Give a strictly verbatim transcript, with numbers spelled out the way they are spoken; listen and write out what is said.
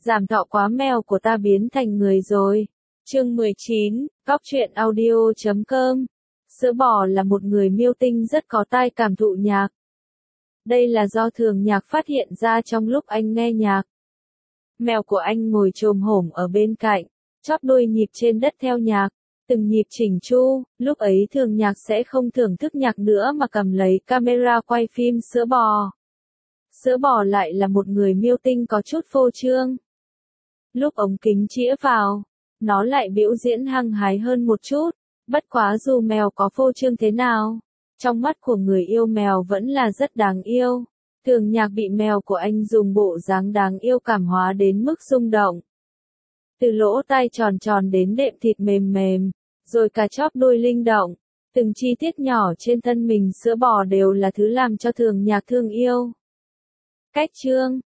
Giảm thọ quá, mèo của ta biến thành người rồi. Chương mười chín, Cóc truyện audio chấm com. Sữa bò là một người miêu tinh rất có tai cảm thụ nhạc. Đây là do Thường Nhạc phát hiện ra trong lúc anh nghe nhạc. Mèo của anh ngồi chồm hổm ở bên cạnh, chóp đuôi nhịp trên đất theo nhạc, từng nhịp chỉnh chu. Lúc ấy Thường Nhạc sẽ không thưởng thức nhạc nữa mà cầm lấy camera quay phim sữa bò. Sữa bò lại là một người miêu tinh có chút phô trương. Lúc ống kính chĩa vào, nó lại biểu diễn hăng hái hơn một chút. Bất quá dù mèo có phô trương thế nào, trong mắt của người yêu mèo vẫn là rất đáng yêu. Thường Nhạc bị mèo của anh dùng bộ dáng đáng yêu cảm hóa đến mức rung động. Từ lỗ tai tròn tròn đến đệm thịt mềm mềm, rồi cả chóp đuôi linh động, từng chi tiết nhỏ trên thân mình sữa bò đều là thứ làm cho Thường Nhạc thương yêu. Cách chương,